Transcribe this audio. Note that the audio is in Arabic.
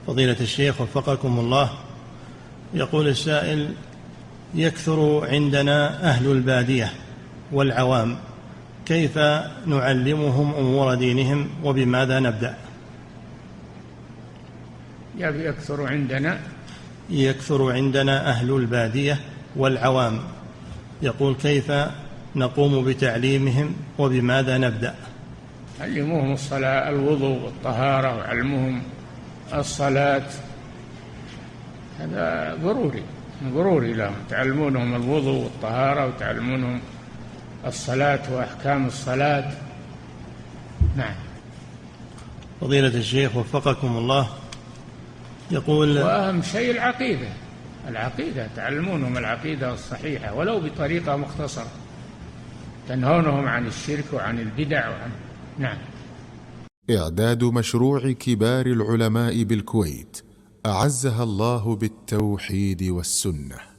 فضيلة الشيخ وفقكم الله، يقول السائل: يكثر عندنا أهل البادية والعوام، كيف نعلمهم أمور دينهم وبماذا نبدأ؟ يكثر عندنا أهل البادية والعوام، يقول كيف نقوم بتعليمهم وبماذا نبدأ؟ علموهم الصلاة، الوضوء والطهارة، وعلموهم الصلاة، هذا ضروري لهم، تعلمونهم الوضوء والطهارة وتعلمونهم الصلاة وأحكام الصلاة. نعم. فضيلة الشيخ وفقكم الله، يقول: وأهم شيء العقيدة تعلمونهم العقيدة الصحيحة ولو بطريقة مختصرة، تنهونهم عن الشرك وعن البدع نعم. إعداد مشروع كبار العلماء بالكويت أعزها الله بالتوحيد والسنة.